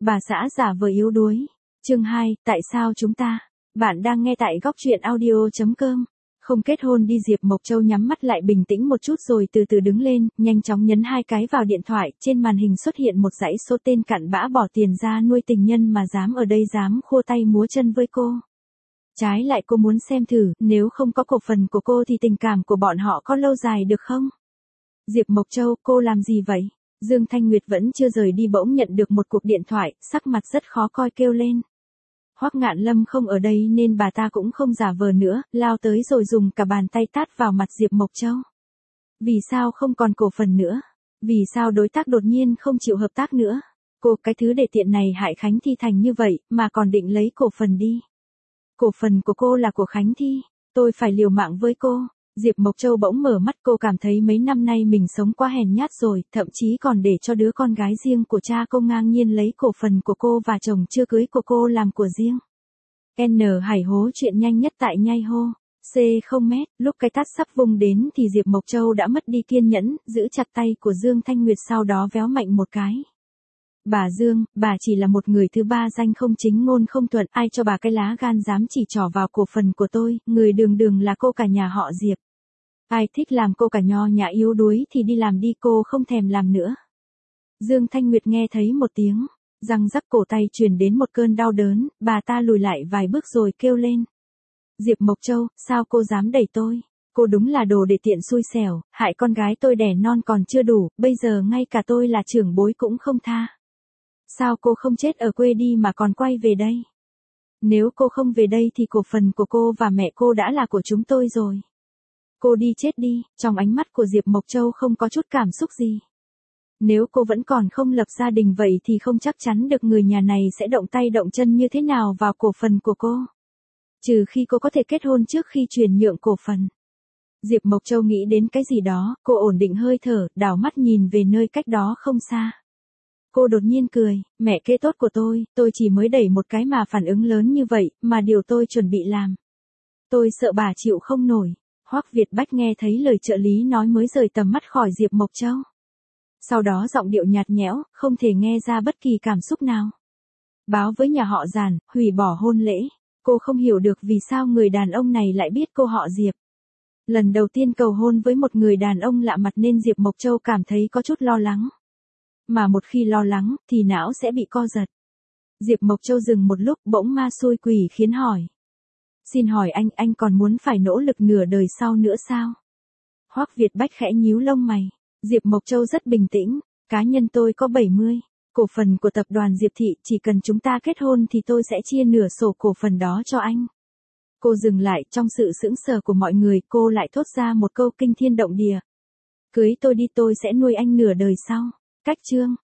Bà xã giả vờ yếu đuối. Chương 2, tại sao chúng ta? Bạn đang nghe tại góc truyện audio.com. Không kết hôn đi. Diệp Mộc Châu nhắm mắt lại bình tĩnh một chút rồi từ từ đứng lên, nhanh chóng nhấn 2 cái vào điện thoại, trên màn hình xuất hiện một dãy số tên cặn bã bỏ tiền ra nuôi tình nhân mà dám ở đây dám khua tay múa chân với cô. Trái lại cô muốn xem thử, nếu không có cổ phần của cô thì tình cảm của bọn họ có lâu dài được không? Diệp Mộc Châu, cô làm gì vậy? Dương Thanh Nguyệt vẫn chưa rời đi bỗng nhận được một cuộc điện thoại, sắc mặt rất khó coi kêu lên. Hoắc Ngạn Lâm không ở đây nên bà ta cũng không giả vờ nữa, lao tới rồi dùng cả bàn tay tát vào mặt Diệp Mộc Châu. Vì sao không còn cổ phần nữa? Vì sao đối tác đột nhiên không chịu hợp tác nữa? Cô, cái thứ để tiện này hại Khánh Thi thành như vậy, mà còn định lấy cổ phần đi. Cổ phần của cô là của Khánh Thi, tôi phải liều mạng với cô. Diệp Mộc Châu bỗng mở mắt, cô cảm thấy mấy năm nay mình sống quá hèn nhát rồi, thậm chí còn để cho đứa con gái riêng của cha cô ngang nhiên lấy cổ phần của cô và chồng chưa cưới của cô làm của riêng. N Hải hố chuyện nhanh nhất tại nhai hô. C không mét, lúc cái tát sắp vung đến thì Diệp Mộc Châu đã mất đi kiên nhẫn, giữ chặt tay của Dương Thanh Nguyệt sau đó véo mạnh một cái. Bà Dương, bà chỉ là một người thứ ba danh không chính ngôn không thuận, ai cho bà cái lá gan dám chỉ trỏ vào cổ phần của tôi, người đường đường là cô cả nhà họ Diệp. Ai thích làm cô cả nho nhã yếu đuối thì đi làm đi, cô không thèm làm nữa. Dương Thanh Nguyệt nghe thấy một tiếng, răng rắc, cổ tay truyền đến một cơn đau đớn, bà ta lùi lại vài bước rồi kêu lên. Diệp Mộc Châu, sao cô dám đẩy tôi? Cô đúng là đồ để tiện xui xẻo, hại con gái tôi đẻ non còn chưa đủ, bây giờ ngay cả tôi là trưởng bối cũng không tha. Sao cô không chết ở quê đi mà còn quay về đây? Nếu cô không về đây thì cổ phần của cô và mẹ cô đã là của chúng tôi rồi. Cô đi chết đi. Trong ánh mắt của Diệp Mộc Châu không có chút cảm xúc gì. Nếu cô vẫn còn không lập gia đình vậy thì không chắc chắn được người nhà này sẽ động tay động chân như thế nào vào cổ phần của cô. Trừ khi cô có thể kết hôn trước khi chuyển nhượng cổ phần. Diệp Mộc Châu nghĩ đến cái gì đó, cô ổn định hơi thở, đảo mắt nhìn về nơi cách đó không xa. Cô đột nhiên cười, mẹ kế tốt của tôi chỉ mới đẩy một cái mà phản ứng lớn như vậy, mà điều tôi chuẩn bị làm. Tôi sợ bà chịu không nổi. Hoắc Việt Bách nghe thấy lời trợ lý nói mới rời tầm mắt khỏi Diệp Mộc Châu. Sau đó giọng điệu nhạt nhẽo, không thể nghe ra bất kỳ cảm xúc nào. Báo với nhà họ Giản, hủy bỏ hôn lễ. Cô không hiểu được vì sao người đàn ông này lại biết cô họ Diệp. Lần đầu tiên cầu hôn với một người đàn ông lạ mặt nên Diệp Mộc Châu cảm thấy có chút lo lắng. Mà một khi lo lắng, thì não sẽ bị co giật. Diệp Mộc Châu dừng một lúc bỗng ma xui quỷ khiến hỏi. Xin hỏi anh còn muốn phải nỗ lực nửa đời sau nữa sao? Hoắc Việt Bách khẽ nhíu lông mày. Diệp Mộc Châu rất bình tĩnh. Cá nhân tôi có 70. Cổ phần của tập đoàn Diệp Thị, chỉ cần chúng ta kết hôn thì tôi sẽ chia nửa sổ cổ phần đó cho anh. Cô dừng lại, trong sự sững sờ của mọi người, cô lại thốt ra một câu kinh thiên động địa. Cưới tôi đi, tôi sẽ nuôi anh nửa đời sau. Cách chương.